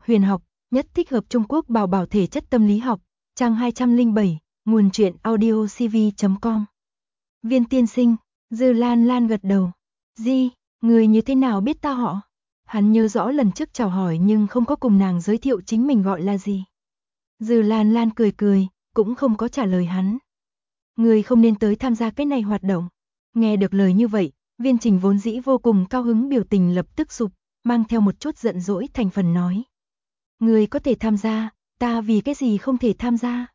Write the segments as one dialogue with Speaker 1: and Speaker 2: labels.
Speaker 1: Huyền học, nhất thích hợp Trung Quốc bảo bảo thể chất tâm lý học, trang 207, nguồn truyện audiocv.com. Viên tiên sinh, Dư Lan Lan gật đầu. Di, người như thế nào biết ta họ? Hắn nhớ rõ lần trước chào hỏi nhưng không có cùng nàng giới thiệu chính mình gọi là gì. Dư Lan Lan cười cười, cũng không có trả lời hắn. Người không nên tới tham gia cái này hoạt động. Nghe được lời như vậy, Viên Trình vốn dĩ vô cùng cao hứng biểu tình lập tức sụp, mang theo một chút giận dỗi thành phần nói. Người có thể tham gia, ta vì cái gì không thể tham gia?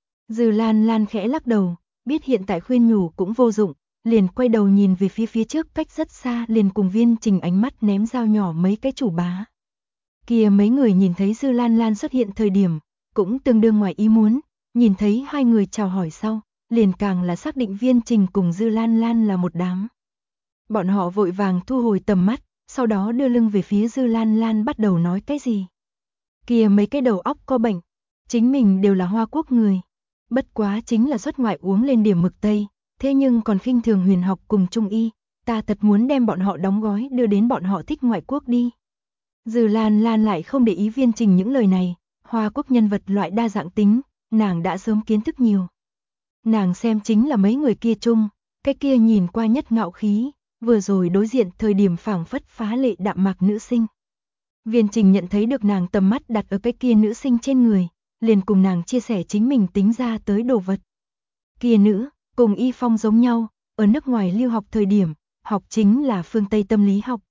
Speaker 1: Dư Lan Lan khẽ lắc đầu, biết hiện tại khuyên nhủ cũng vô dụng, liền quay đầu nhìn về phía trước cách rất xa, liền cùng Viên Trình ánh mắt ném dao nhỏ mấy cái chủ bá. Kia mấy người nhìn thấy Dư Lan Lan xuất hiện thời điểm, cũng tương đương ngoài ý muốn, nhìn thấy hai người chào hỏi sau, liền càng là xác định Viên Trình cùng Dư Lan Lan là một đám. Bọn họ vội vàng thu hồi tầm mắt, sau đó đưa lưng về phía Dư Lan Lan bắt đầu nói cái gì. Kia mấy cái đầu óc có bệnh, chính mình đều là Hoa Quốc người. Bất quá chính là xuất ngoại uống lên điểm mực Tây, thế nhưng còn khinh thường huyền học cùng Trung y, ta thật muốn đem bọn họ đóng gói đưa đến bọn họ thích ngoại quốc đi. Dư Lan Lan lại không để ý Viên Trình những lời này, Hoa Quốc nhân vật loại đa dạng tính, nàng đã sớm kiến thức nhiều. Nàng xem chính là mấy người kia chung, cái kia nhìn qua nhất ngạo khí, vừa rồi đối diện thời điểm phảng phất phá lệ đạm mạc nữ sinh. Viên Trình nhận thấy được nàng tầm mắt đặt ở cái kia nữ sinh trên người, liền cùng nàng chia sẻ chính mình tính ra tới đồ vật. Kia nữ, cùng Y Phong giống nhau, ở nước ngoài lưu học thời điểm, học chính là phương Tây tâm lý học.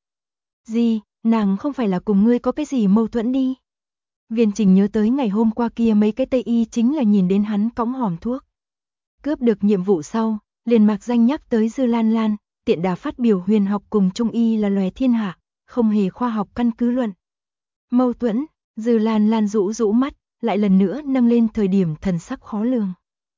Speaker 1: Gì, nàng không phải là cùng ngươi có cái gì mâu thuẫn đi? Viên Trình nhớ tới ngày hôm qua kia mấy cái Tây Y chính là nhìn đến hắn cõng hòm thuốc. Cướp được nhiệm vụ sau, liền mạc danh nhắc tới Dư Lan Lan, tiện đà phát biểu huyền học cùng Trung y là loài thiên hạ, không hề khoa học căn cứ luận. Mâu thuẫn, Dư Lan Lan rũ mắt, lại lần nữa nâng lên thời điểm thần sắc khó lường.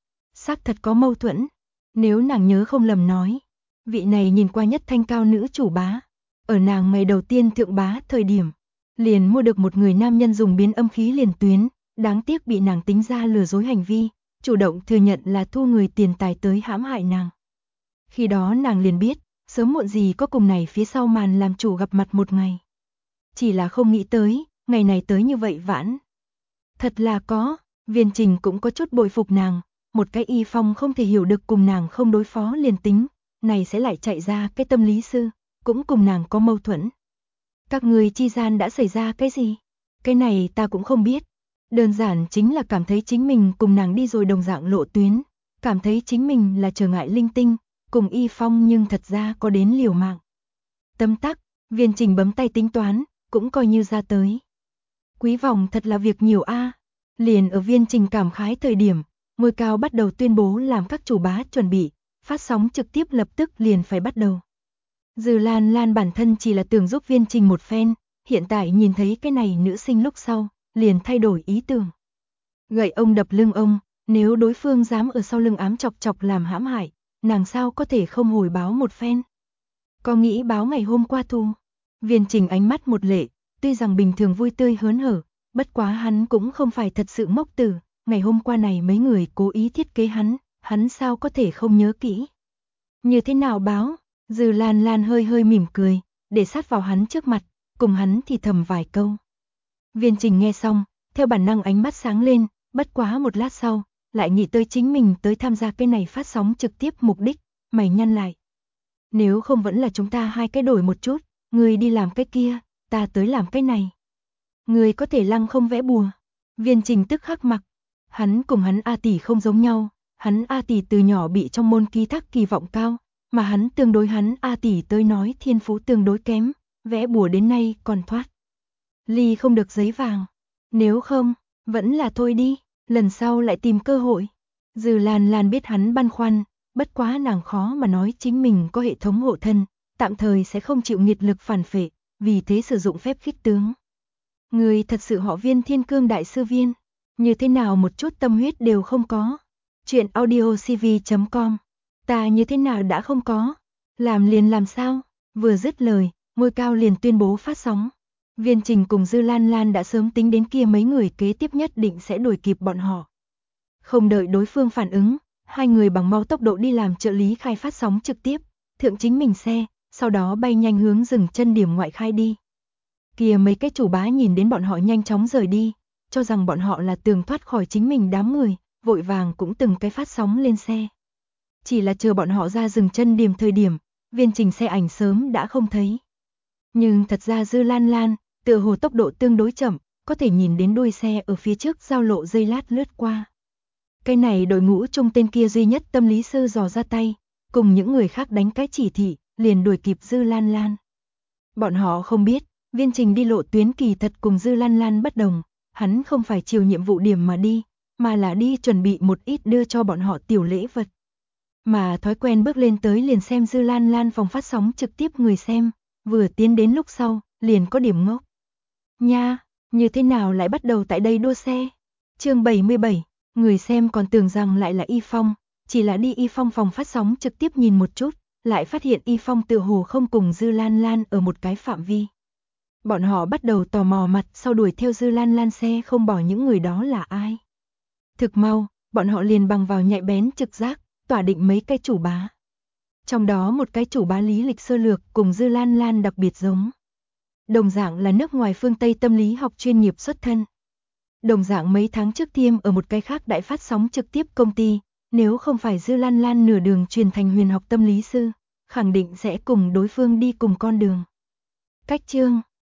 Speaker 1: Xác thật có mâu thuẫn, nếu nàng nhớ không lầm nói, vị này nhìn qua nhất thanh cao nữ chủ bá, ở nàng ngày đầu tiên thượng bá thời điểm, liền mua được một người nam nhân dùng biến âm khí liền tuyến, đáng tiếc bị nàng tính ra lừa dối hành vi, chủ động thừa nhận là thu người tiền tài tới hãm hại nàng. Khi đó nàng liền biết, sớm muộn gì có cùng này phía sau màn làm chủ gặp mặt một ngày. Chỉ là không nghĩ tới, ngày này tới như vậy vãn. Thật là có, Viên Trình cũng có chút bội phục nàng, một cái Y Phong không thể hiểu được cùng nàng không đối phó liền tính, này sẽ lại chạy ra cái tâm lý sư, cũng cùng nàng có mâu thuẫn. Các người chi gian đã xảy ra cái gì? Cái này ta cũng không biết. Đơn giản chính là cảm thấy chính mình cùng nàng đi rồi đồng dạng lộ tuyến, cảm thấy chính mình là trở ngại linh tinh, cùng Y Phong nhưng thật ra có đến liều mạng. Tấm tắc, Viên Trình bấm tay tính toán, cũng coi như ra tới. Quý vòng thật là việc nhiều a. Liền ở Viên Trình cảm khái thời điểm, Ngôi Cao bắt đầu tuyên bố làm các chủ bá chuẩn bị, phát sóng trực tiếp lập tức liền phải bắt đầu. Dư Lan Lan bản thân chỉ là tưởng giúp Viên Trình một phen, hiện tại nhìn thấy cái này nữ sinh lúc sau, liền thay đổi ý tưởng. Gậy ông đập lưng ông, nếu đối phương dám ở sau lưng ám chọc chọc làm hãm hại, nàng sao có thể không hồi báo một phen. Có nghĩ báo ngày hôm qua thu. Viên Trình ánh mắt một lệ, tuy rằng bình thường vui tươi hớn hở, bất quá hắn cũng không phải thật sự ngốc tử, ngày hôm qua này mấy người cố ý thiết kế hắn sao có thể không nhớ kỹ. Như thế nào báo? Dư Lan Lan hơi mỉm cười, để sát vào hắn trước mặt, cùng hắn thì thầm vài câu. Viên Trình nghe xong, theo bản năng ánh mắt sáng lên, bất quá một lát sau, lại nghĩ tới chính mình tới tham gia cái này phát sóng trực tiếp mục đích, mày nhăn lại. Nếu không vẫn là chúng ta hai cái đổi một chút, người đi làm cái kia, ta tới làm cái này. Người có thể lăng không vẽ bùa. Viên Trình tức khắc mặc, hắn cùng hắn A tỷ không giống nhau, hắn A tỷ từ nhỏ bị trong môn ký thác kỳ vọng cao, mà hắn tương đối hắn A tỷ tới nói thiên phú tương đối kém, vẽ bùa đến nay còn thoát. Ly không được giấy vàng, nếu không, vẫn là thôi đi, lần sau lại tìm cơ hội. Dư Lan Lan biết hắn băn khoăn, bất quá nàng khó mà nói chính mình có hệ thống hộ thân, tạm thời sẽ không chịu nghiệt lực phản phệ, vì thế sử dụng phép khích tướng. Người thật sự họ Viên Thiên Cương đại sư Viên, như thế nào một chút tâm huyết đều không có. Chuyện audiocv.com, ta như thế nào đã không có, làm liền làm sao, vừa dứt lời, Ngôi Cao liền tuyên bố phát sóng. Viên Trình cùng Dư Lan Lan đã sớm tính đến kia mấy người kế tiếp nhất định sẽ đuổi kịp bọn họ. Không đợi đối phương phản ứng, hai người bằng mau tốc độ đi làm trợ lý khai phát sóng trực tiếp, thượng chính mình xe, sau đó bay nhanh hướng dừng chân điểm ngoại khai đi. Kìa mấy cái chủ bá nhìn đến bọn họ nhanh chóng rời đi, cho rằng bọn họ là tường thoát khỏi chính mình đám người, vội vàng cũng từng cái phát sóng lên xe. Chỉ là chờ bọn họ ra dừng chân điểm thời điểm, viên trình xe ảnh sớm đã không thấy. Nhưng thật ra Dư Lan Lan, tựa hồ tốc độ tương đối chậm, có thể nhìn đến đuôi xe ở phía trước giao lộ giây lát lướt qua. Cái này đội ngũ chung tên kia duy nhất tâm lý sư dò ra tay, cùng những người khác đánh cái chỉ thị, liền đuổi kịp Dư Lan Lan. Bọn họ không biết, viên trình đi lộ tuyến kỳ thật cùng Dư Lan Lan bất đồng, hắn không phải chiều nhiệm vụ điểm mà đi, mà là đi chuẩn bị một ít đưa cho bọn họ tiểu lễ vật. Mà thói quen bước lên tới liền xem Dư Lan Lan phòng phát sóng trực tiếp người xem, vừa tiến đến lúc sau, liền có điểm ngốc. Nha, như thế nào lại bắt đầu tại đây đua xe? Chương 77, người xem còn tưởng rằng lại là Y Phong, chỉ là đi Y Phong phòng phát sóng trực tiếp nhìn một chút, lại phát hiện Y Phong tựa hồ không cùng Dư Lan Lan ở một cái phạm vi. Bọn họ bắt đầu tò mò mặt sau đuổi theo Dư Lan Lan xe không bỏ những người đó là ai. Thực mau, bọn họ liền bằng vào nhạy bén trực giác, tỏa định mấy cái chủ bá. Trong đó một cái chủ bá lý lịch sơ lược cùng Dư Lan Lan đặc biệt giống. Đồng dạng là nước ngoài phương Tây tâm lý học chuyên nghiệp xuất thân. Đồng dạng mấy tháng trước tiêm ở một cái khác đại phát sóng trực tiếp công ty, nếu không phải Dư Lan Lan nửa đường truyền thành huyền học tâm lý sư, khẳng định sẽ cùng đối phương đi cùng con đường. Cách chương